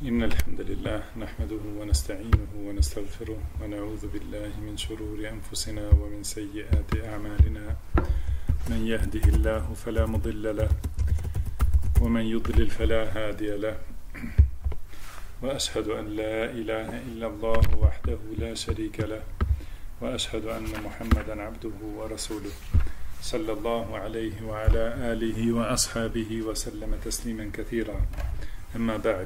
إن الحمد لله نحمده ونستعينه ونستغفره ونعوذ بالله من شرور أنفسنا ومن سيئات أعمالنا من يهده الله فلا مضل له ومن يضلل فلا هادي له وأشهد أن لا إله إلا الله وحده لا شريك له وأشهد أن محمدا عبده ورسوله صلى الله عليه وعلى آله وأصحابه وسلم تسليما كثيرا أما بعد.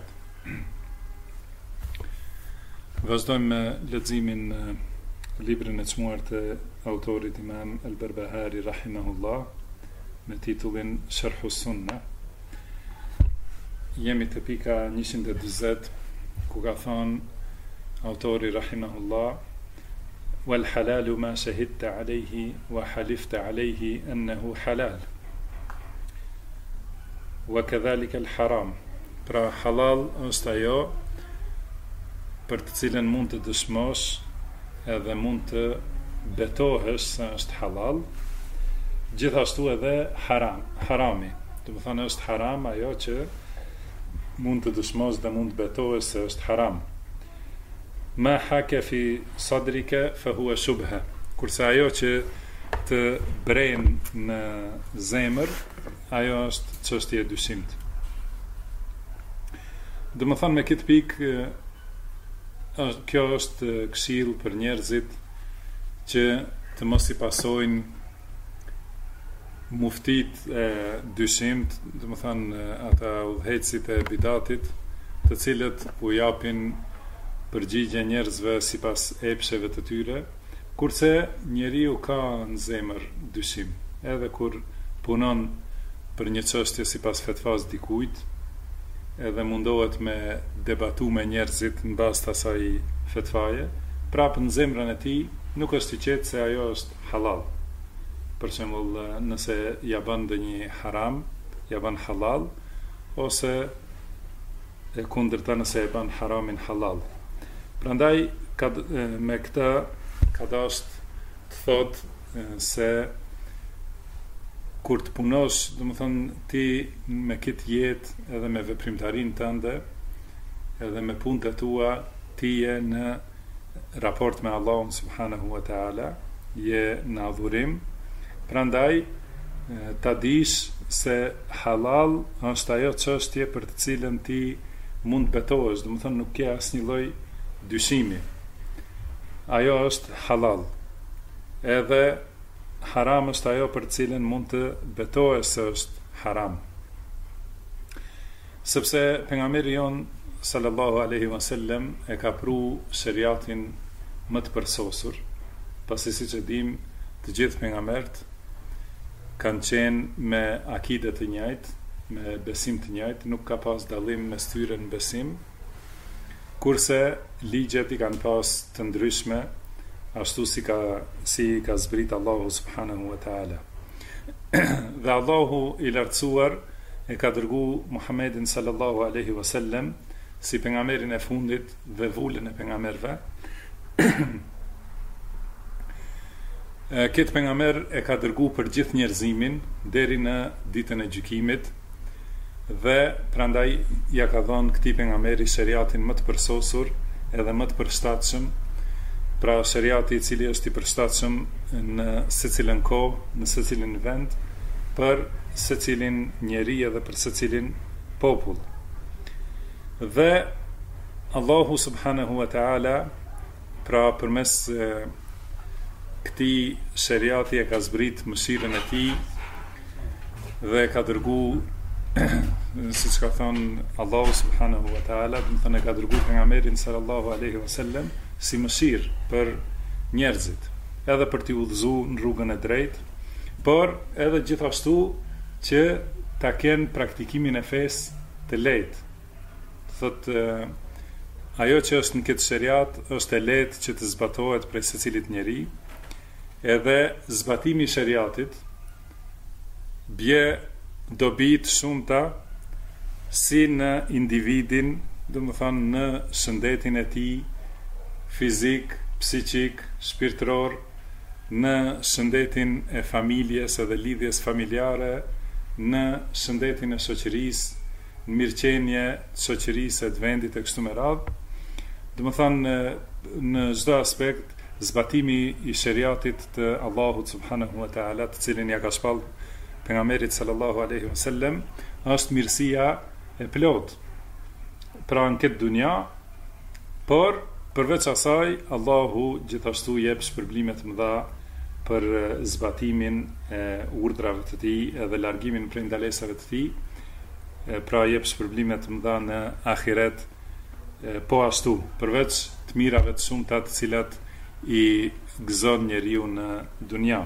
Vazhdojmë me leximin librin e çmuar të autorit Imam Al-Barbahari rahimahullah me titullin Sharh us-Sunnah. Jemi te pika 140 ku ka thënë autori rahimahullah wal halalu ma shahidta alayhi wa halifta alayhi annahu halal wa kadhalika al haram. Pra halal është ajo për të cilën mund të dëshmosh edhe mund të betohesh se është halal, gjithashtu edhe harami. Do të thonë është haram ajo që mund të dëshmosh dhe mund të betohesh se është haram. Ma haka fi sadrika fa huwa shubha. Kurse ajo që të bren në zemër, ajo është çështje e dyshimit. Do të thonë me këtë pikë kjo është këshill për njerëzit që të mos i pasojnë muftit e dyshimt, do të thonë ata udhëhecit e bidatit, të cilët u japin përgjigje njerëzve sipas epsheve të tyre, kurse njeriu ka në zemër dyshim, edhe kur punon për një çështje sipas fetvas dikujt, edhe mundohet me debatu me njerëzit në bazë të asaj fetvaje, prapë në zemrën e tij nuk është i qetë se ajo është halal. Për shembull, nëse ja bën ndonjë haram, ja bën halal, ose e kundërta nëse e bën haramin halal. Prandaj me këtë ka dashur të thotë se kur të punosh, do të thonë ti me këtë jetë edhe me veprimtarinë tënde, edhe me punët e tua, ti je në raport me Allahun subhanahu wa taala, je në adhurim. Prandaj ta dish se halal është ajo çështje për të cilën ti mund të betohesh, do të thonë nuk ke asnjë lloj dyshimi. Ajo është halal. Edhe haram është ajo për cilën mund të betohesh se është haram. Sepse pejgamberi jon sallallahu alaihi wasallam e ka pru shariatin më të përsosur, pasi siç e dim, të gjithë pejgamberët kanë qenë me akide të njëjtë, me besim të njëjtë, nuk ka pas dallim mes tyre në besim, kurse ligjet i kanë pas të ndryshme, ashtu si ka zbrit Allahu subhanahu wa taala. Dhe Allahu i lartësuar e ka dërgu Muhammedin sallallahu alaihi wasallam si pejgamberin e fundit dhe vullën e pejgamberëve. Këtë pejgamber e ka dërgu për gjithë njerëzimin deri në ditën e gjykimit, dhe prandaj ja ka dhënë këtij pejgamberi shariatin më të përsosur edhe më të përshtatshëm. Pra shariati i cili është i përshtatshëm në secilën kohë, në secilin vend, për secilin njeri edhe për secilin popull. Dhe Allahu subhanahu wa taala, pra përmes këtij shariati e ka zbrit mëshirën e tij dhe ka dërgu siç ka thënë Allahu subhanahu wa taala, do të thonë ka dërgu pejgamberin sallallahu alaihi wasallam si mëshirë për njerëzit, edhe për t'i udhëzuar në rrugën e drejtë, por edhe gjithashtu që ta kenë praktikimin e fesë të lehtë. Thotë ajo që është në këtë shariat është e lehtë që të zbatohet prej secilit njeri, edhe zbatimi i shariatit bie dobi të shumta si në individin, do të thonë në shëndetin e tij fizik, psiqik, shpirtëror, në shëndetin e familjes edhe lidhjes familjare, në shëndetin e shoqërisë, mirëqenie të shoqërisë të vendit e kështu me radhë. Do të thonë në çdo aspekt zbatimi i shariatit të Allahut subhanahu wa taala, të cilin ja ka shpall pejgamberit sallallahu alaihi wasallam, është mirësia e plot pra në këtë dunja, por përveç asaj Allahu gjithashtu jep shpërblime të mëdha për zbatimin e urdhrave të tij edhe largimin prej ndalesave të tij, pra jep shpërblime të mëdha në ahiret, po ashtu përveç të mirave të shumta të cilat i gëzon njeriu në dunja.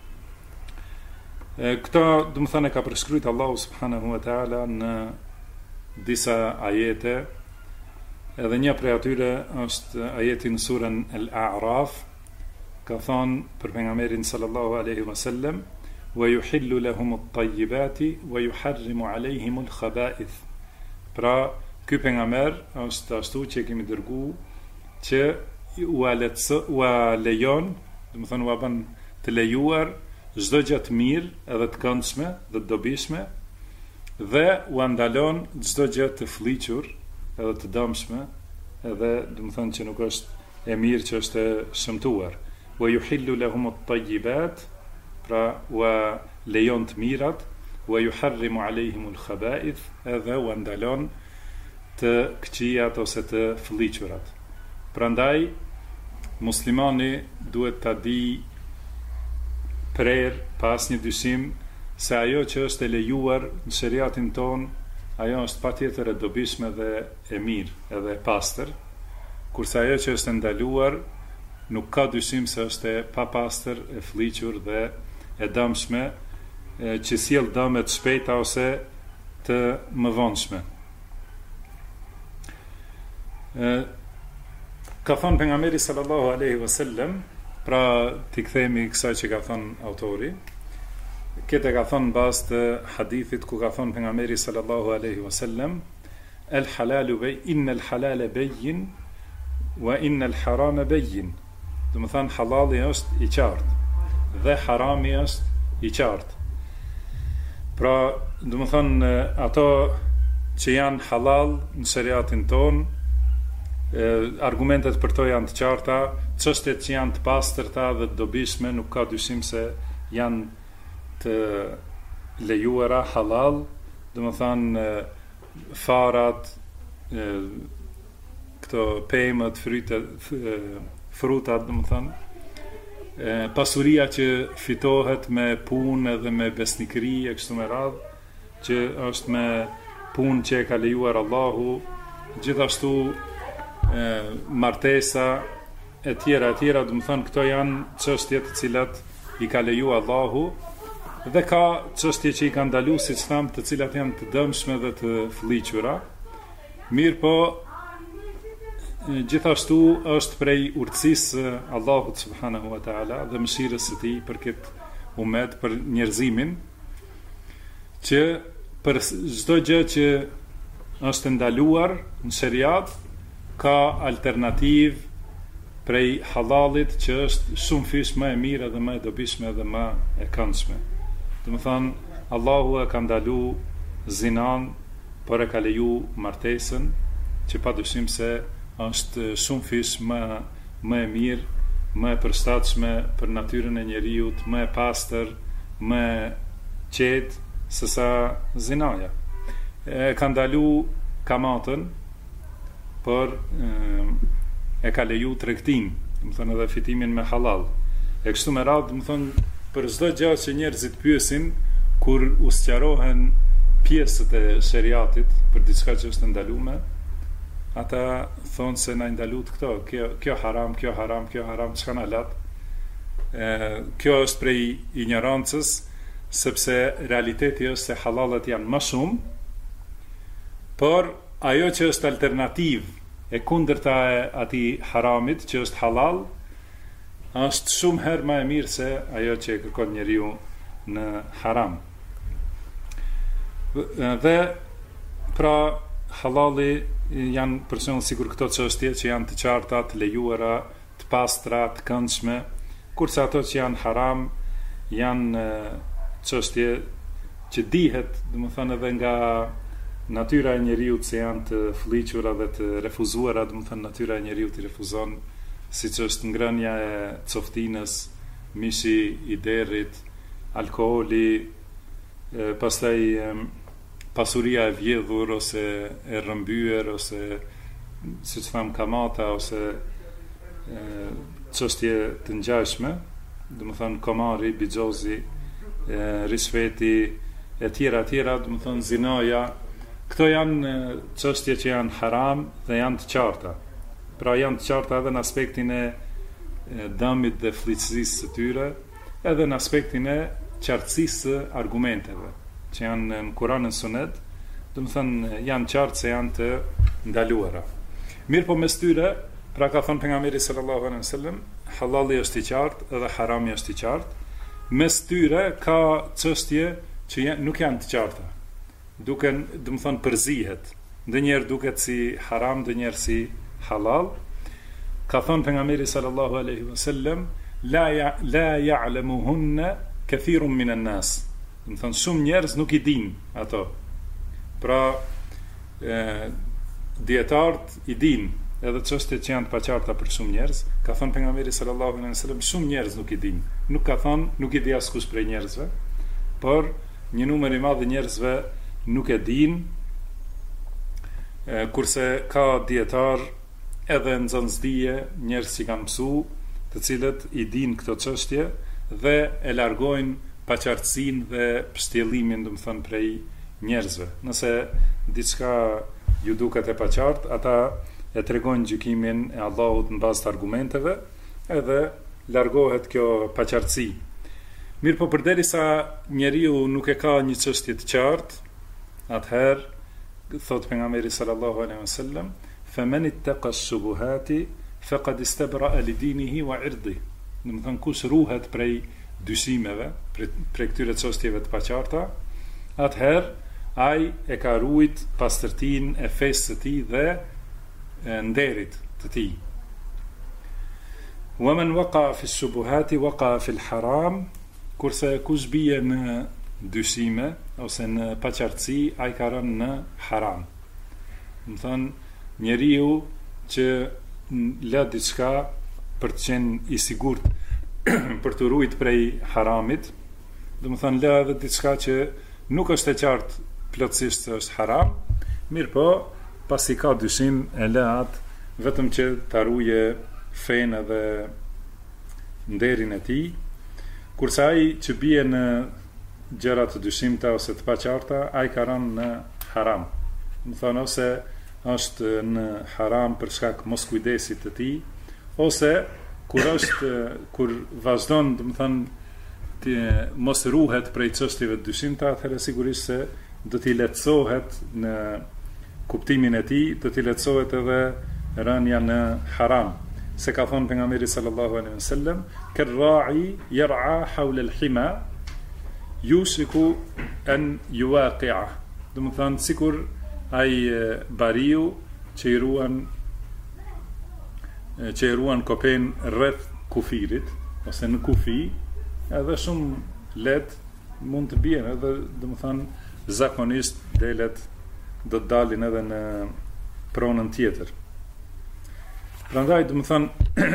Këto do të thonë ka përshkruajtur Allahu subhanahu wa taala në disa ajete, edhe një prej atyre është ajeti në surën Al-A'raf, ka thonë për pejgamberin sallallahu alaihi wasallam: "Wa yuhillu lahum at-tayyibati wa yuharrimu alayhim al-khaba'ith." Pra, ky pejgamber është ashtu që kemi dërguar që u lejon, do të thonë u bën të lejuar çdo gjë të mirë edhe të këndshme dhe të dobishme, dhe u ndalon çdo gjë të fliqur edhe të dëmshme, edhe do të thonë që nuk është e mirë, që është e shëmtuar. Wa yuhillu lahum at-tayyibat, pra u lejon të mirat, wa yuharrimu alayhim al-khaba'ith, edhe u ndalon të këqijat ose të fliqurat. Prandaj muslimani duhet ta di pas një dyshim se ajo që është e lejuar në shariatin ton, ajo është patjetër e dobishme dhe e mirë edhe e pastër, kurse ajo që është ndaluar nuk ka dyshim se është e papastër, e fliqur dhe e dëmshme, që sjell dëme të shpejta ose të mëvonshme. Ka thënë pejgamberi sallallahu alaihi wasallam, pra t'i kthehemi kësaj që ka thënë autori, këtë ka thënë bazë të hadithit ku ka thënë pejgamberi sallallahu alaihi wasallam: "El halalu bay inna al halala bayyin wa inna al harama bayyin." Do të thonë halali është i qartë dhe harami është i qartë. Pra, do të thonë ato që janë halal në shariatin ton, argumentet për to janë të qarta, çështjet që janë të pastërta dhe të dobishme nuk ka dyshim se janë të lejuara halal, do të thonë farat, këto pemët, frutat, do të thonë pasuria që fitohet me punë dhe me besnikëri e kështu me radhë, që është me punë që e ka lejuar Allahu, gjithashtu martesa e tjera, do të thonë këto janë çështje të cilat i ka lejuar Allahu, dhe ka çështje që i ka ndaluar, siç tham, të cilat janë të dëmshme dhe të fliqura. Mirë po, gjithashtu është prej urtësisë Allahut subhanahu wa taala dhe mëshirës së tij për këtë umet, për njerëzimin, që për çdo gjë që është ndaluar në shariat ka alternativë prej halalit, që është shumë fish më e mirë dhe më e dobishme dhe më e këndshme. Do të thonë, Allahu e ka ndaluar zinan, por e ka lejuar martesën, që padyshim se është shumë fish më e mirë, më e përshtatshme për natyrën e njeriut, më e pastër, më e qetë se sa zinaja. Ka ndaluar kamatën, por e ka lejuar tregtin, do të thonë edhe fitimin me halal. E kështu me radhë, do të thonë, për çdo gjë që njerëzit pyesin kur u sqarohen pjesët e shariatit për diçka që është ndaluar, ata thonë se na ndalut këto, kjo haram, kjo haram, kjo haram, çka na lat. Kjo është prej ignorancës, sepse realiteti është se halalat janë më shumë, por ajo që është alternativë e kundërta e atij haramit që është halal, është shumë herë më e mirë se ajo që e kërkon njeriu në haram. Dhe pra halali janë përshembull sikur këto çështje që janë të qarta, të lejuara, të pastra, të këndshme, kurse ato që janë haram janë çështje që dihet, domethënë edhe nga natyra e njeriut se janë të fëlliqura dhe të refuzuara, do të thënë natyra e njeriut i refuzon, siç është ngrënia e coftinës, mishi i derrit, alkooli, pastaj pasuria e vjedhur ose e rrëmbyer ose siç tham kamata ose çështje të ngjashme, do të thënë komari, bixhozi, rishveti e tjera, do të thënë zinaja. Këto janë çështje që janë haram dhe janë të qarta. Pra janë të qarta edhe në aspektin e dëmit dhe fliçësisë së tyre, edhe në aspektin e qartësisë së argumenteve, që janë në Kur'an dhe Sunet, do të thënë janë qartë se janë të ndaluara. Mirë po mes tyre, pra ka thënë pejgamberi sallallahu alaihi wasallam, halali është i qartë edhe harami është i qartë. Mes tyre ka çështje që nuk janë të qarta. Duken, do të thënë përzihet. Ndonjëherë duket si haram, ndonjëherë si halal. Ka thënë pejgamberi sallallahu alaihi wasallam, la ya'lamuhunna kathirun minan nas. Do të thënë shumë njerëz nuk i dinë ato. Pra dietarët i dinë edhe çështjet që janë të paqarta për shumë njerëz. Ka thënë pejgamberi sallallahu alaihi wasallam, shumë njerëz nuk i dinë. Nuk ka thënë nuk i di askush prej njerëzve, por një numër i madh i njerëzve nuk e dinë, kurse ka dietar edhe nxënësdije, njerëz që kanë mësu, të cilët i dinë këto çështje dhe e largojnë paqartësinë dhe pështjellimin, do të thënë, prej njerëzve. Nëse diçka ju duket e paqartë, ata e tregojnë gjykimin e Allahut në bazë të argumenteve, edhe largohet kjo paqartësi. Mirë po përderisa njeriu nuk e ka një çështje të qartë, atëherë thot pejgamberi sallallahu alaihi wasallam, "Faman ittaqa ash-shubuhati faqad istabra'a li dinihi wa 'irdihi." Do të thënë kush ruhet prej dyshimeve, prej këtyre çështjeve të paqarta, atëherë ai e ka ruajt pastërtinë e fesë së tij dhe nderit të tij. Wa man waqa fi ash-shubuhati waqa fi al-haram, kurse kush bie në dyshime ose në paqartësi, ai ka rënë në haram. Do të thënë njeriu që lë diçka për të qenë i sigurt për të ruajt prej haramit, do të thënë lë edhe diçka që nuk është e qartë plotësisht se është haram, mirë po pasi ka dyshim e lë atë vetëm që ta ruaje fenë dhe nderin e tij, kurse ai që bie në gjëra të dyshimta ose të paqarta, ai ka rënë në haram. Do të thonë ose është në haram për shkak mos kujdesit të tij, ose kur vazhdon, do të thënë, të mos ruhet prej çështjeve të dyshimta, atëherë sigurisht se do t'i lehtësohet në kuptimin e tij, do t'i lehtësohet edhe rënja në haram. Se ka thonë pejgamberi sallallahu alaihi wasallam, "Kar-ra'i yar'a hawla al-hima yushiku an yuwaqi'a." Do të thënë sikur ai bariu që i ruan kopen rreth kufirit ose në kufi, edhe shumë lehtë mund të bien, edhe do të thënë zakonisht delet do të dalin edhe në pronën tjetër. Prandaj do të thënë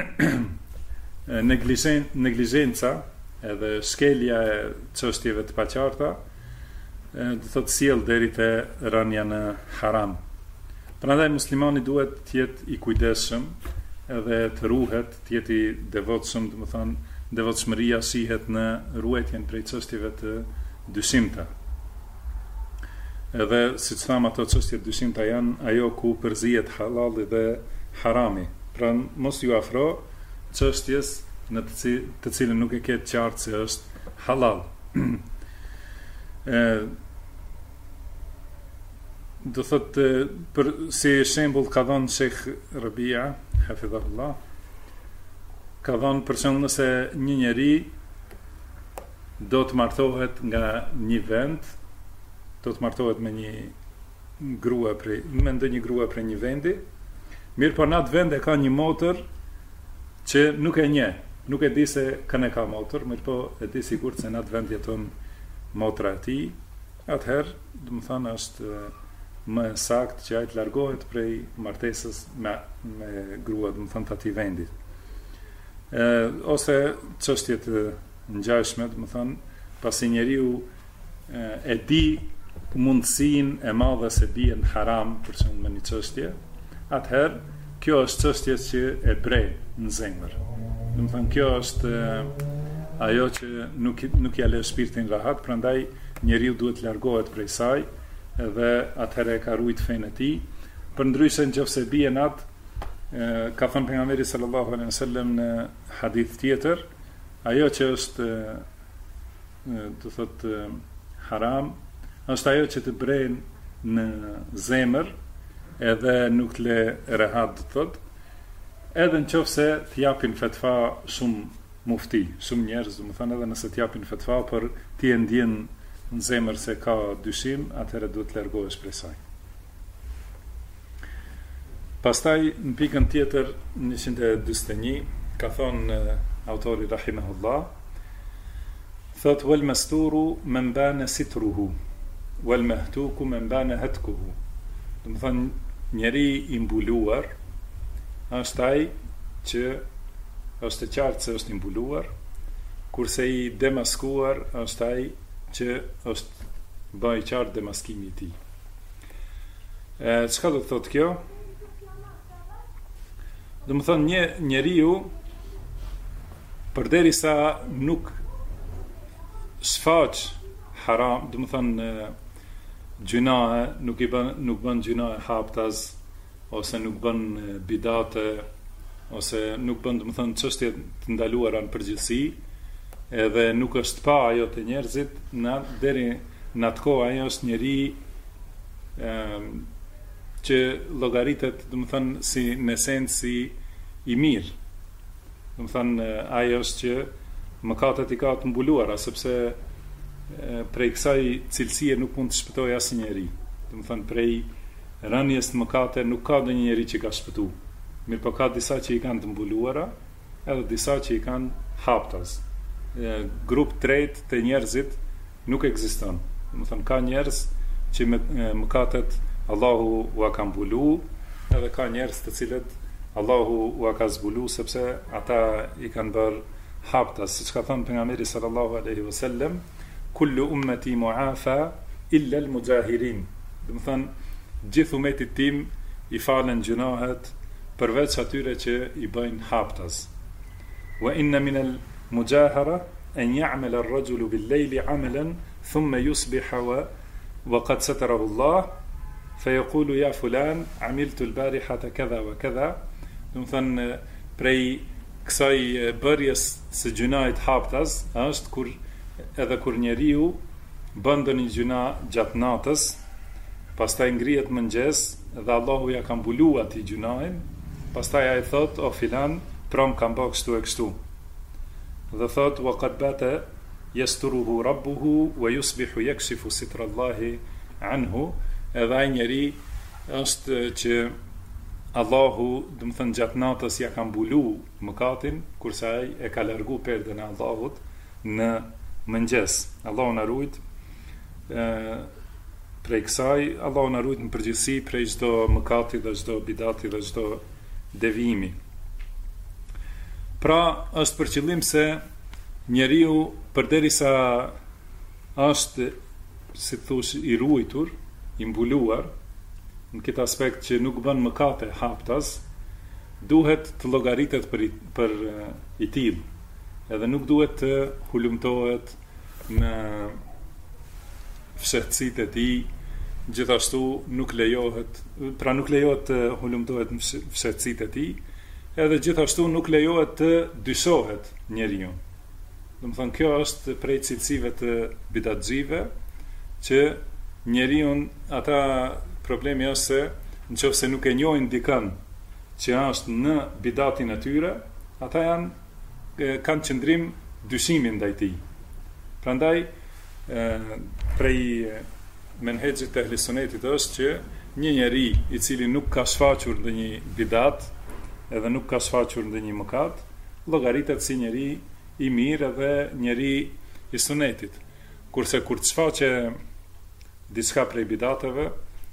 neglizhenca edhe shkelja e çështjeve të paqarta do të thotë sjell deri te rënja në haram. Prandaj muslimani duhet të jetë i kujdesshëm edhe të ruhet, të jetë i devotshëm, do të thënë devotshmëria shihet në ruajtjen prej çështjeve të dyshimta. Edhe siç tham, ato çështje të dyshimta janë ajo ku përzihet halali dhe harami. Pra mos ju afro çështjes në të cilën nuk e ke qartë se është halal. Do thotë, për si shembull ka dhënë Sheikh Rabia, hafidhahullah, ka dhënë për shembull nëse një njeri do të martohet nga një vend, do të martohet me një grua me ndonjë grua prej një vendi, mirë po në atë vend e ka një motër që nuk e njeh, nuk e di se kënë e ka motër, mirë po e di sigurt se në atë vend jeton motra e tij, atëherë do të thënë është më sakt që ai të largohet prej martesës me grua, do të thonë të atij vendi. Ose çështje të ngjashme, do të thonë, pasi njeriu e di mundësinë e madhe se bie në haram për shembull me një çështje, atëherë kjo është çështje që e bre në zemër. Do të thonë, kjo është ajo që nuk ja lë shpirtin rahat, prandaj njeriu duhet të largohet prej saj, dhe atëherë ka ruajt fenë e tij. Përndryshe nëse bie në atë, ka thënë pejgamberi sallallahu alaihi wasallam në hadith tjetër, ajo që është do thotë haram, është ajo që të bren në zemër edhe nuk të lë rehat, do thotë, edhe nëse të japin fetva shumë mufti, shumë njerëz, do të thonë, edhe nëse të japin fetva për ti e ndjen në zemër se ka dyshim, atëherë duhet të largohesh prej saj. Pastaj në pikën tjetër 141 ka thonë autori rahimahullah, thot wal masturu man bana sitruhu wal mahtuku man bana hatkuhu. Do të thonë, njeri i mbuluar është ai që është e qartë se është i mbuluar, kurse i demaskuar është ai që është bëj qartë demaskimi i tij. Çka do të thotë kjo? Do të thonë, një njeriu përderisa nuk sfaq haram, do të thonë gjunahe, nuk bën gjunahe haptas, ose nuk bën bidate, ose nuk bën, do të thonë, çështje të ndaluara në përgjithësi, edhe nuk është pa ajo të njerëzit, deri në atë kohë ajo është njeri që llogaritet, do të thonë, si në esencë si i mirë. Do të thonë, ajo është që mëkatet i ka të mbuluara, sepse prej kësaj cilësie nuk mund të shpëtojë asnjëri. Do të thonë, prej rënies të mëkate nuk ka ndonjë njeri që ka shpëtu. Mirë, po ka disa që i kanë të mbuluara, edhe disa që i kanë haptas. Grup tret të njerëzit nuk ekziston. Do të thonë, ka njerëz që me mëkatet Allahu ua ka mbulu, edhe ka njerëz të cilët Allahu ua ka zbulu, sepse ata i kanë bërë haptas, siç ka thënë pejgamberi sallallahu alaihi wasallam, kullu ummati muafa illa al-mujahirin. Do të thonë, gjithë ummetit tim i falen gjunahet, përveç atyre që i bëjnë haptas. Wa inna min al-mujahara an ya'mal ar-rajulu bil-layli 'amalan thumma yusbiha wa qad satarahu Allah fa yaqulu ya fulan 'amiltu al-barihata kadha wa kadha. Do të thonë, prej kësaj bërjes së gjunait haptas është kur njeriu bën ndonjë gjuna gjatë natës, pastaj ngrihet mëngjes dhe Allahu ja ka mbulu atij gjunain, pastaj ai thot, o filan, prom kam bërë kështu e kështu. Dhe thot, wa qad bata yasturuhu rabbuhu wa yusbihu yakshifu sitra Allahi anhu, edhe ai njeri është që Allahu, do të thënë, gjatë natës ja ka mbulu mëkatin, kurse ai e ka largu perden e Allahut në mëngjes. Allahu na ruajt prej kësaj, Allahu na ruajt në përgjithësi prej çdo mëkati dhe çdo bidati dhe çdo devijimi. Pra, është për qëllim se njeriu përderisa është, si thosh, i ruajtur, i mbuluar në këtë aspekt që nuk bën mëkate haptas, duhet të llogaritet për i tillë, edhe nuk duhet të hulumtohet në fshehtësitë e tij, gjithashtu nuk lejohet të hulumtohet në fshehtësitë e tij, edhe gjithashtu nuk lejohet të dyshohet njeriu. Do të thonë, kjo është prej cilësive të bidatxive, që njeriu, ata problemi është se nëse nuk e njohin dikën që është në bidatin e tyre, ata kanë qëndrim dyshimi ndaj tij. Prandaj prej menhexhit të ehlisonetit është që një njeri i cili nuk ka shfaqur ndonjë bidat, edhe nuk ka shfaqur ndonjë mëkat, llogaritet si njeri i mirë edhe njeri i sunetit. Kurse kur të shfaqe diçka prej bidateve,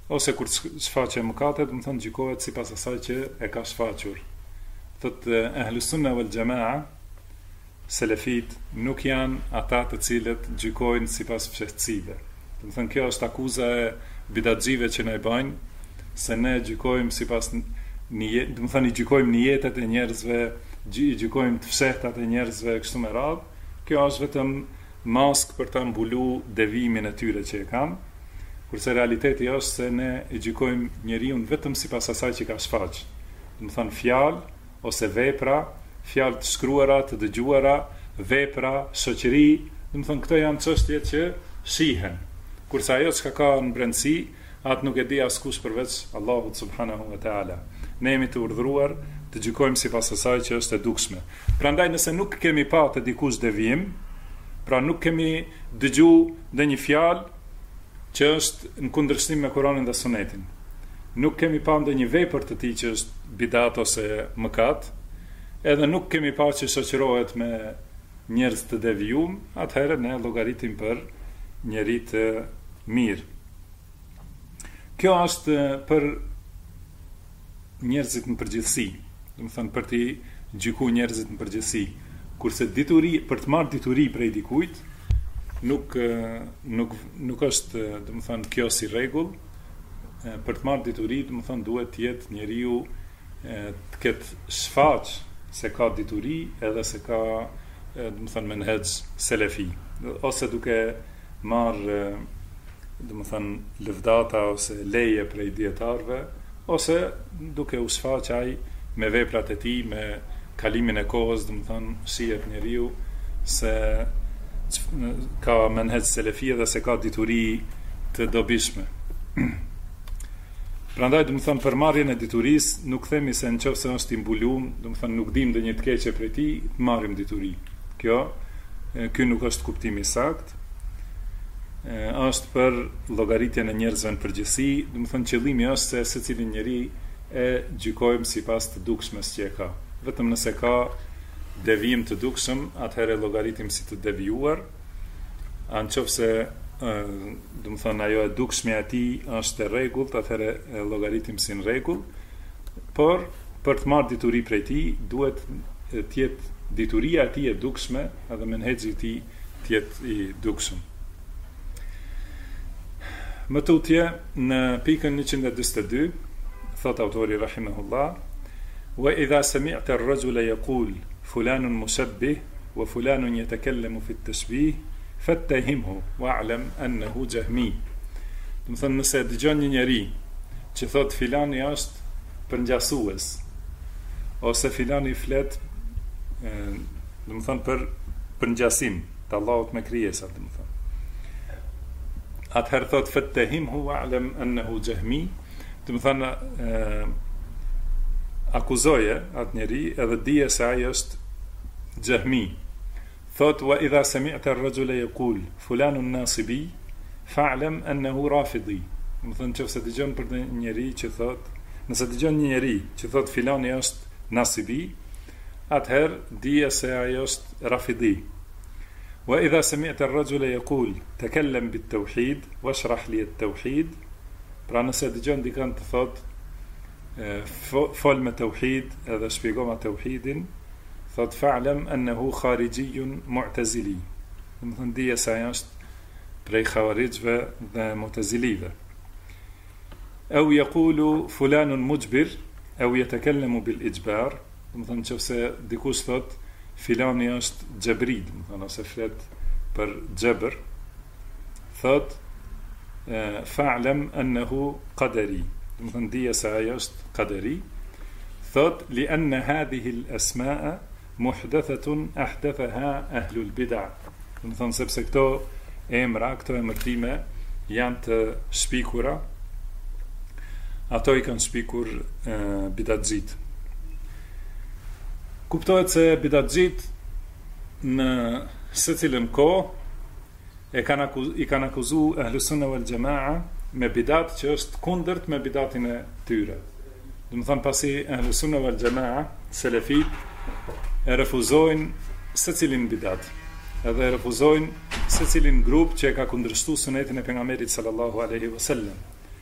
ose kur shfaqe mëkate, do të thonë gjykohet sipas asaj që e ka shfaqur. Thotë Ahlus Sunna wal Jamaa, selefit nuk janë ata të cilët gjykojnë sipas fshehtësive. Do të thonë kjo është akuza e bidatxive që ne bëjnë, se ne gjykojmë sipas do të thonë i gjykojmë niyetet e njerëzve, i gjykojmë të fshehtat e njerëzve kështu me radhë. Kjo është vetëm mask për ta mbulu devimin e tyre që e kanë, kurse realiteti është se ne i gjykojmë njeriu vetëm sipas asaj që ka shfaq. Do të thonë fjalë ose vepra, fjalë të shkruara, të dëgjuara, vepra, shoqëri, do të thonë këto janë çështje që shihen. Kurse ajo që ka në brendësi, atë nuk e di askush përveç Allahut subhanahu wa taala. Ne jemi të urdhëruar të gjykojmë sipas asaj që është e dukshme. Prandaj nëse nuk kemi pa të dikush devijim, pra nuk kemi dëgju ndonjë fjalë që është në kundërshtim me Kur'anin dhe Sunetin, nuk kemi pa ndonjë vepër të tij që është bidat ose mëkat, edhe nuk kemi pa që shoqërohet me njerëz të devijuar, atëherë ne llogaritim për njeri të mirë. Kjo është për njerëzit në përgjithësi, do të thënë për të gjykuar njerëzit në përgjithësi, kurse për të marrë dituri prej dikujt, nuk është, do të thënë, kjo si rregull. Për të marrë dituri, do të thënë, duhet të jetë njeriu të ketë shfaq se ka dituri edhe se ka, do të thënë, menhej selefi, ose duke marrë, do të thënë, lëvdata ose leje prej dietarëve, ose duke u shfaq ai me veprat e tij, me kalimin e kohës, do të thënë, shihet njeriu se ka menhej selefi dhe se ka dituri të dobishme. Prandaj, do të thënë, për marrjen e diturisë nuk themi se nëse është i mbulum, do të thënë, nuk dim ndonjë të keqe prej tij, të marrim dituri. Ky nuk është kuptimi i saktë. Është për llogaritjen e njerëzve në përgjithësi, do të thënë, qëllimi është se secilin njeri e gjykojmë sipas të dukshmes që e ka. Vetëm nëse ka devijim të dukshëm, atëherë llogaritim si të devijuar. Nëse do të thënë ajo e dukshme e tij është e rregullt, atëherë e llogaritim si në rregull. Por për të marrë dituri prej tij, duhet të jetë dituria e tij e dukshme, edhe menhexhi i tij të jetë i dukshëm. Më tutje, në pikën 142, thot autori rahimahullah, wa idha sami'ta ar-rajula yaqul fulanun mushabbih wa fulanun yatakallamu fi at-tashbih fattahimhu wa'lam annahu jahmi. Do të thënë, nëse dëgjon një njeri që thot filani është përngjasues, ose filani flet, do të thënë, për përngjasim të Allahut me krijesat, do të thënë. Atëherë thot fattahimhu wa'lam annahu jahmi, do të thënë, akuzoje atë njeri edhe dije se ai është jahmi. Thot wa idha sami'ta ar-rajula yaqul fulanun nasibi fa'lam annahu rafidi. Do të thënë, nëse dëgjon për një njeri që thot, nëse dëgjon një njeri që thot filani është nasibi, atëherë dije se ai është rafidi. Wa idha sami'ta ar-rajula yaqul takallam bit-tauhid washrah li at-tauhid, pra nëse dëgjon dikën të thot fol me tauhid edhe shpjego me tauhidin, thot fa'lam annahu kharijiyun mu'tazili. Do të thënë, dije se ai është prej khawarijve dhe mu'tazilive. Au yaqulu fulanun mujbir au yatakallamu bil ijbar, do të thënë, nëse dikush thot filani është xhabri, do të thënë, ose flet për xhabr, thot fa'lam annahu qadari, do të thënë, dije se ai është qadari. Thot li anna hadhihi al-asma'a muhdathatun ahdathaha ahlul bid'ah. Do të thënë, sepse këto emra, këto emërtime janë të shpikura, ato i kanë shpikur bidatxhit. Kuptohet se bidatxhit në secilën kohë i kanë akuzuar Ahlus Sunna wal Jamaa me bidat që është kundërt me bidatin e tyre. Do të thënë, pasi Ahlus Sunna wal Jamaa, selefit e refuzojnë secilin bidat, edhe e refuzojnë secilin grup që e ka kundërshtuar sunetin e pejgamberit sallallahu alaihi wasallam.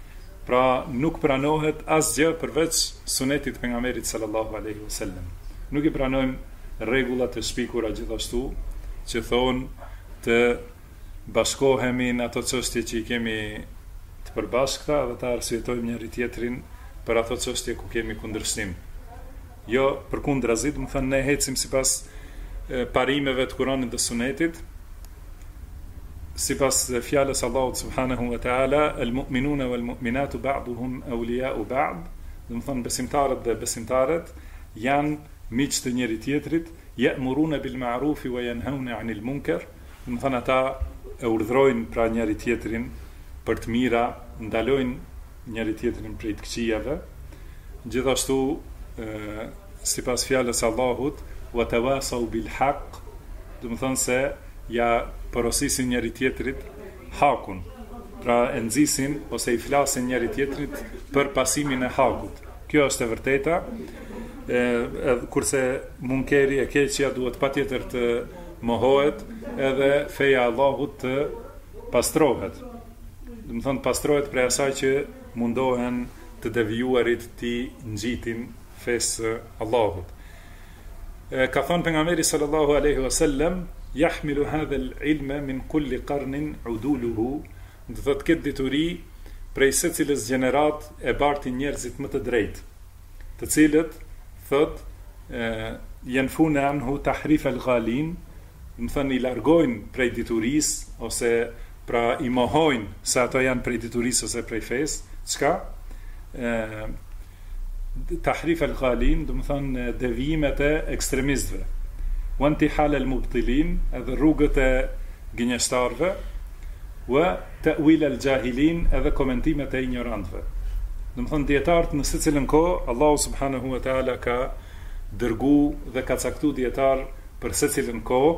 Pra nuk pranohet asgjë përveç sunetit pejgamberit sallallahu alaihi wasallam. Nuk I pranojmë rregullat e shpikura gjithashtu që thonë të bashkohemi në ato çështje që I kemi të përbashkëta dhe të arsyetojmë njëri tjetrin për ato çështje ku kemi kundërshtim. Jo përkundrazi, do të thënë ne ecim sipas parimeve të Kuranit dhe Sunetit, sipas fjalës Allahut subhanahu wa taala, al-mu'minuna wal-mu'minatu ba'duhum awliya'u ba'd, do të thonë besimtarët dhe besimtarët janë miq të njëri tjetrit, ya'muruna bil ma'rufi wa yanhauna 'anil munkar, do të thonë ata e urdhrojnë pra njëri tjetrin për të mira, ndalojnë njëri tjetrin prej të këqijave. Gjithashtu sipas fjalës Allahut, wa tawasaw bil haqq, do të thonë se ja porosisin njëri tjetrit hakun, pra e nxisin ose I flasin njëri tjetrit për pasimin e hakut. Kjo është e vërteta, kurse munkeri e keqja duhet patjetër të mohohet, edhe feja e Allahut të pastrohet. Do të thonë pastrohet prej asaj që mundohen të devijuarit të ngjitin fesë Allahut. Ka thënë pejgamberi sallallahu alaihi wasallam, yahmilu hadha al-ilma min kulli qarnin uduluhu, do thotë këtë dituri prej secilës gjenerat e bartin njerëzit më të drejtë, të cilët thotë yanfuna anhu tahrif al-ghalin, do thënë I largojnë prej diturisë ose pra I mohojnë se ato janë prej diturisë ose prej fesë. Çka? Tahrif al-ghalin, do thënë devijimet e ekstremistëve. Wa intihal al-mubtilin, edhe rrugët e gënjeshtarëve, wa ta'wil al-jahilin, edhe komentimet e ignorantëve. Do të thonë dietarët në secilën kohë Allahu subhanahu wa taala ka dërgu dhe ka caktuar dietar për secilën kohë,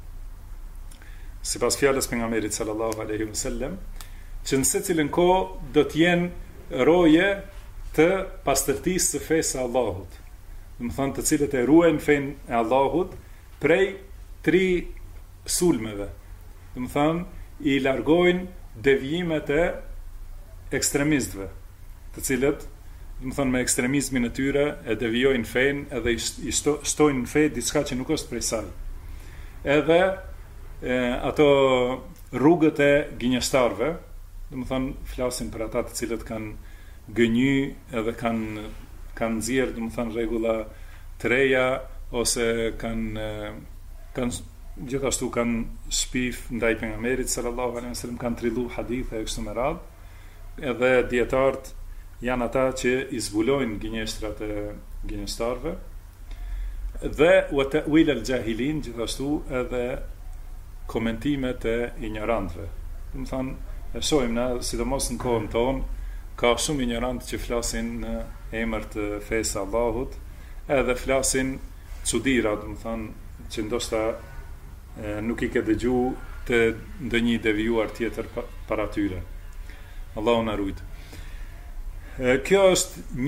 sipas fjalës pejgamberit sallallahu alaihi wasallam, që në secilën kohë do të jenë roje të pastërtisë së fesë së Allahut. Do të thonë të cilët e ruajnë fenë e Allahut prej 3 sulmeve. Do të thonë I largojnë devijimet e ekstremistëve, të cilët do të thonë me ekstremizmin e tyre e devijojnë fenë edhe I shtojnë në fe diçka që nuk është prej saj. Edhe ato rrugët e gënjeshtarëve, do të thonë flasin për ata të cilët kanë gënjy edhe kanë nxjerr, do të thonë rregulla të reja ose kanë gjithashtu kanë shpif ndaj pejgamberit sallallahu alaihi wasallam, kanë trillu hadithe e kështu me radhë. Edhe dietarët janë ata që I zbulojnë gënjeshtrat e gënjeshtarëve, dhe wa ta'wil al-jahilin, gjithashtu edhe komentimet e ignorantëve. Do të thonë e shohim na sidomos në kohën tonë ka shumë ignorantë që flasin në emër të fesë Allahut, edhe flasin çuditëra, do të thonë që ndoshta nuk I ke dëgju të ndonjë devijuar tjetër para tyre. Allahu na ruaj. Kjo është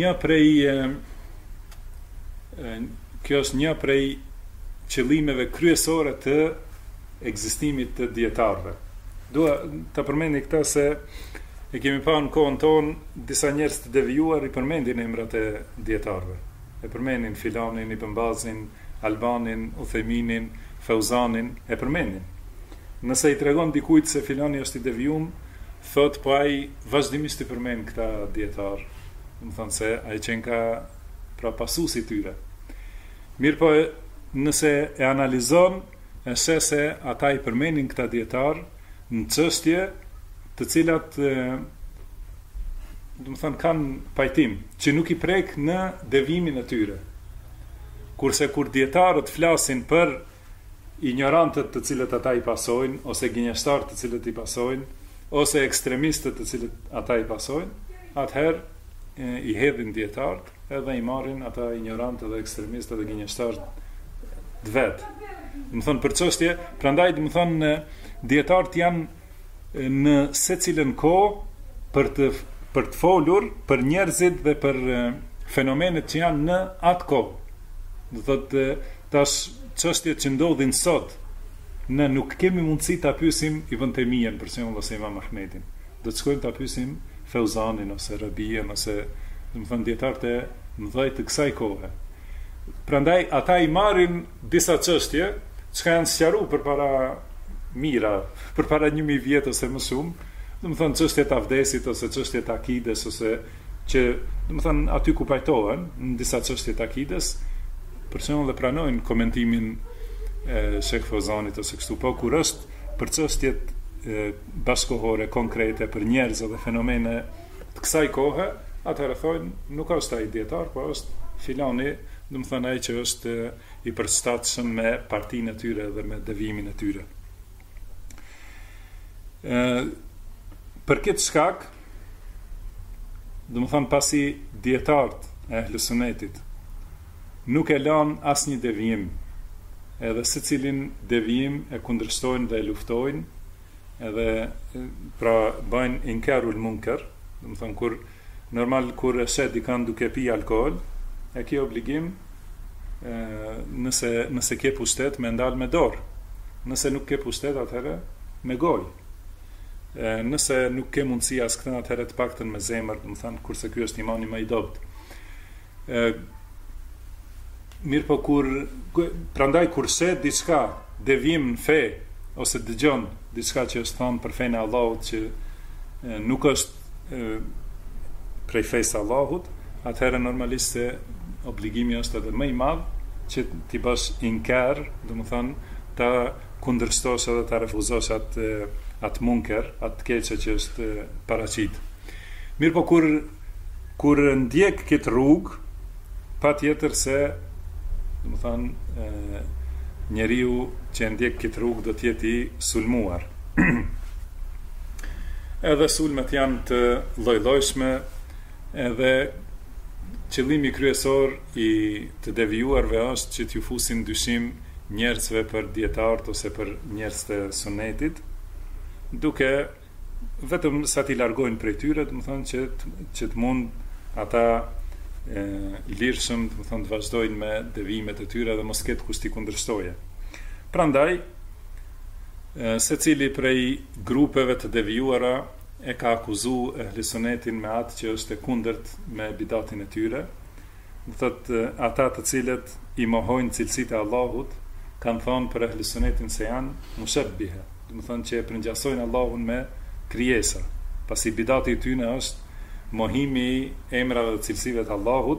një prej qëllimeve kryesore të ekzistimit të dietarëve. Dua ta përmendi këtë se e kemi pa në kohën tonë disa njerëz të devijuar I përmendin emrat e dietarëve. E përmendin Filanin, Ibn Bazin, Albanin, Utheminin, Fauzanin, e përmendin. Nëse I tregon dikujt se Filani është I devijum, thot po ai vazhdimisht I përmend këta dietar. Do të thonë se ai që ka pra pasuesi tyre. Mirë po nëse e analizon, e sheh se ata I përmendin këta dietar në çështje të cilat do të thonë kanë pajtim që nuk I prek në devimin e tyre. Kurse kur dietarët flasin për ignorantët të cilët ata I pasojnë, ose gënjeshtarët të cilët I pasojnë, ose ekstremistët të cilët ata I pasojnë, atëherë I hedhin dietarët edhe I marrin ata ignorantë dhe ekstremistët dhe gënjeshtarët vetë. Do të thonë për çështje, prandaj do të thonë dietarët janë në secilën kohë për të folur për njerëzit dhe për fenomenet që janë në atë kohë. Do thotë tash çështjet që ndodhin sot, nuk kemi mundësi ta pyesim Ibn Taymijen për shembull ose Imam Ahmedin. Do të shkojmë ta pyesim Fauzanin ose Rabien ose domethënë dietarët e mëdhej të kësaj kohe. Prandaj ata i marrin disa çështje që janë sqaruar përpara mira, përpara 1000 vjet ose më shumë, domethënë çështjet e avdesit ose çështjet e akides ose që domethënë aty ku pajtohen në disa çështje të akides, për shembull dhe pranojnë komentimin e Sheikh Fauzanit ose kështu, po kur është për çështjet bashkëkohore konkrete për njerëz dhe fenomene të kësaj kohe, atëherë thonë nuk është ai dietar, po është filani, domethënë ai që është i përshtatshëm me partinë e tyre dhe me devimin e tyre. Për këtë shkak, domethënë pasi dietarët e Ahlus Sunnetit nuk e lanë asnjë devijim, edhe secilin devijim e kundërshtojnë dhe e luftojnë, edhe pra bëjnë inkarul munker, domethënë kur e shet dikan duke pi alkool, e ke obligim nëse ke pushtet me ndal me dorë. Nëse nuk ke pushtet atëherë me gojë. Nëse nuk ke mundësi as këtë, atëherë të paktën me zemër, domethënë kurse ky është imani më i dobët. Mirë po prandaj kur shet diçka devijim në fe ose dëgjon diçka që është thënë për fenë e Allahut që nuk është prej fesë Allahut, atëherë normalisht se obligimi është edhe më i madh që ti bësh inkar, domethënë ta kundërshtosh edhe ta refuzosh atë munker, atë keqe që është paraqit. Mirë po kur ndjek këtë rrugë, patjetër se domethënë njeriu që ndjek këtë rrugë do të jetë i sulmuar. Edhe sulmet janë të lloj-llojshme, edhe qëllimi kryesor i të devijuarve është që t'ju fusin dyshim njerëzve për dietarët ose për njerëz të sunetit, duke vetëm sa t'i largojnë prej tyre, domethënë që të mund ata lirshëm, domethënë të vazhdojnë me devijimet e tyre dhe mos ketë kush t'i kundërshtoje. Prandaj secili prej grupeve të devijuara e ka akuzu Ahlus Sunnetin me atë që është e kundërt me bidatin e tyre. Do thotë ata të cilët i mohojnë cilësitë e Allahut kanë thënë për Ahlus Sunnetin se janë mushabbihe, do të thonë që e përngjasojnë Allahun me krijesa, pasi bidati i tyre është mohimi i emrave dhe cilësive të Allahut,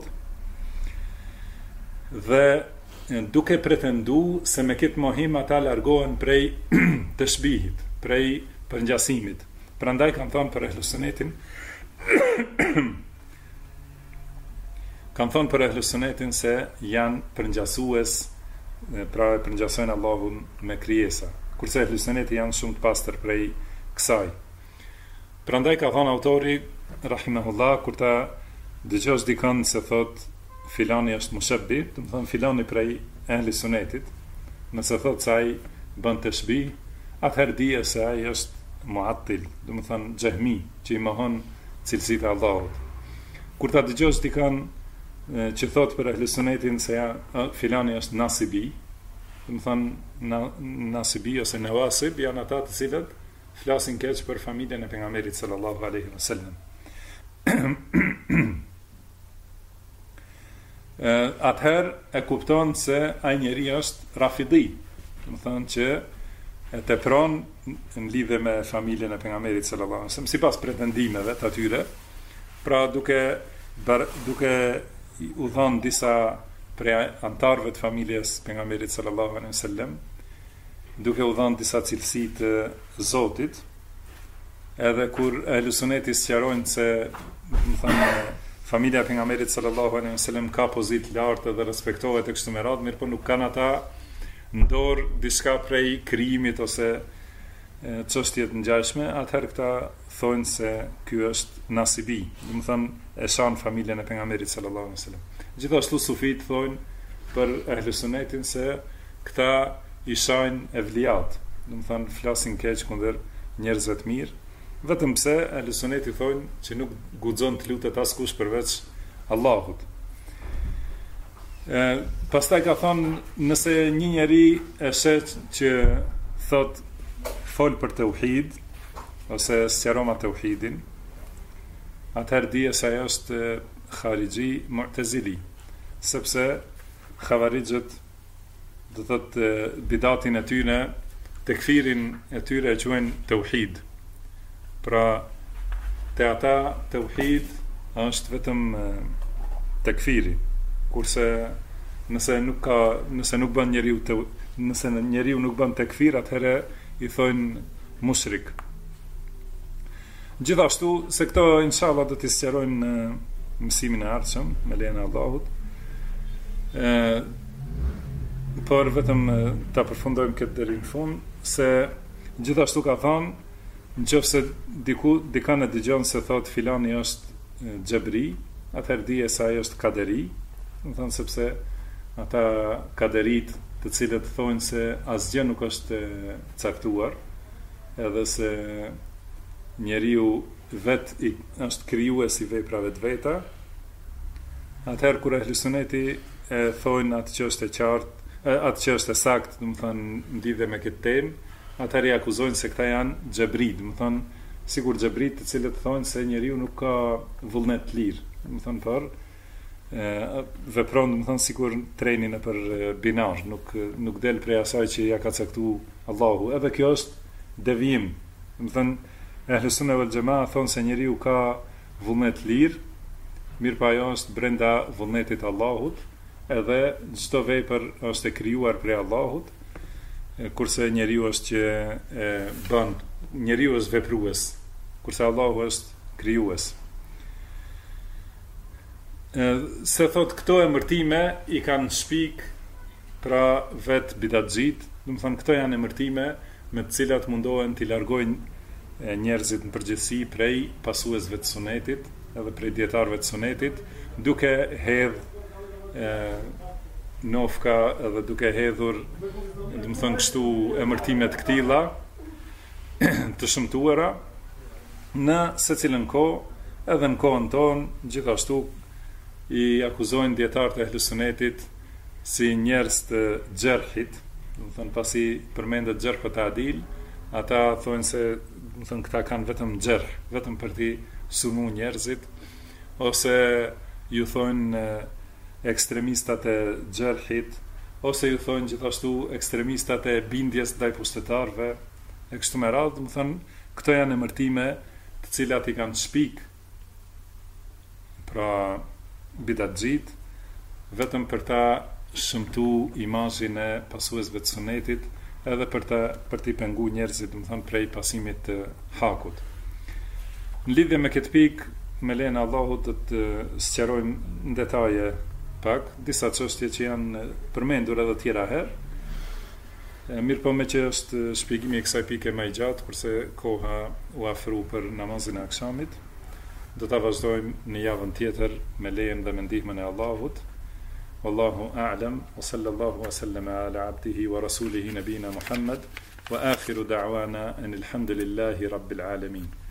dhe duke pretendu se me këtë mohim ata largohen prej tashbihit, prej përngjasimit. Prandaj kanë thënë për Ahlus Sunnetin kanë thënë për Ahlus Sunnetin se janë përngjasues, pra e përngjasojnë Allahun me krijesa, kurse Ahlus Sunneti janë shumë të pastër prej kësaj. Prandaj ka thënë autori rahimahullah, kur ta dëgjosh dikën se thot filani është mushabbi, do të thonë filani prej Ahlus Sunnetit, nëse thot se ai bën tashbih, atëherë dije se ai është muattil, do të thonë xehmi, që i mohon cilësitë e Allahut. Kur ta dëgjosh dikën që thot për Ahlus Sunnetin se filani është nasibi, do të thonë nasibi ose nawasib janë ata të cilët flasin keq për familjen e pejgamberit sallallahu alaihi wasallam. Atëherë e kupton se ai njeri është rafidi, do të thonë që e tepron në lidhje me familjen e pejgamberit sallallahu alaihi wasallam, sipas pretendimeve të atyre, pra duke u dhënë disa prej antarëve të familjes pejgamberit sallallahu alaihi wasallam, duke u dhënë disa cilësi të Zotit, edhe kur Ahlus Sunneti sqarojnë se, do të thonë, familja e pejgamberit sallallahu alaihi wasallam ka pozitë lartë dhe respektohet e kështu me radhë, mirë po nuk kanë ata ndor diçka prej krijimit ose çështje të ngjashme, atëherë këta thonë se ky është nasibi, do të thonë e shan familjen e pejgamberit sallallahu alaihi wasallam. Gjithashtu sufit thonë për Ahlus Sunnetin se këta i shajnë evliat, do të thonë flasin keq kundër njerëzve të mirë, vetëm pse Ahlus Sunneti thonë që nuk guxon të lutet askush përveç Allahut. Pastaj ka thonë, nëse një njeri e shet që thot fol për tauhid ose sqaron tauhidin, atëherë dije se ajo është kharixhi mu'tazili, sepse khavarixhët do thotë bidatin e tyre, tekfirin e tyre e quajnë tauhid. Pra te ata tauhid është vetëm tekfiri, kurse nëse nuk bën njeriu nëse njeriu nuk bën tekfir, atëherë i thonë mushrik. Gjithashtu, se këto inshallah do t'i sqarojmë në mësimin e ardhshëm me lejen e Allahut, por vetëm ta përfundojmë këtë deri në fund, se gjithashtu ka thënë, nëse dikon e dëgjon se thot filani është xhabri, atëherë dije se ai është kaderi, do të thonë sepse ata kaderit, të cilët thonë se asgjë nuk është caktuar, edhe se njeriu vetë është krijues i veprave të veta, atëherë kur ehli sunneti e thonë atë që është e qartë, atë që është e saktë, do të thonë lidhje me këtë temë, atëherë i akuzojnë se këta janë xhabrit, do të thonë sigur xhabrit, të cilët thonë se njeriu nuk ka vullnet të lirë, do të thonë por vepron, do të thonë sikur treni nëpër binar, nuk del prej asaj që ja ka caktuar Allahu. Edhe kjo është devijim. Do të thonë Ehlu Sunne wal Jamaa thonë se njeriu ka vullnet të lirë, mirëpo ajo është brenda vullnetit të Allahut, edhe çdo vepër është e krijuar prej Allahut, kurse njeriu është që e bën, njeriu është veprues, kurse Allahu është krijues. Se thot këto emërtime i kanë shpik pra vetë bidatxhit, do të thonë këto janë emërtime me të cilat mundohen t'i largojnë njerëzit në përgjithësi prej pasuesve të sunetit edhe prej dietarëve të sunetit, duke hedh nofka edhe duke hedhur, do të thonë kështu, emërtime të këtilla të shëmtuara në secilën kohë, edhe në kohën tonë gjithashtu i akuzojnë dietarët e Ehli Sunnetit si njerëz të xherhit, do të thonë pasi përmendet xherh të adil, ata thonë se, do të thonë këta kanë vetëm xherh, vetëm për t'i sunu njerëzit, ose ju thonë ekstremistat e xherhit, ose ju thonë gjithashtu ekstremistat e bindjes ndaj pushtetarëve, e kështu me radhë, do të thonë këto janë emërtime të cilat i kanë shpik pra bidatxhit, vetëm për ta shëmtu imazhin e pasuesve të sunetit, edhe për t'i pengu njerëzit, do të thonë prej pasimit të hakut. Në lidhje me këtë pikë, me lejen e Allahut do të sqarojmë në detaje pak disa çështje që janë përmendur edhe tjera herë. Mirë po me që është shpjegimi i kësaj pike më i gjatë, kurse koha u afru për namazin e akşamit, do ta vazhdojmë në javën tjetër me lejen dhe me ndihmën e Allahut. Wallahu a'lam, wa sallallahu wa sallama ala abdihi wa rasulihi nabina Muhammad, wa akhiru da'wana anil hamdulillahi rabbil alamin.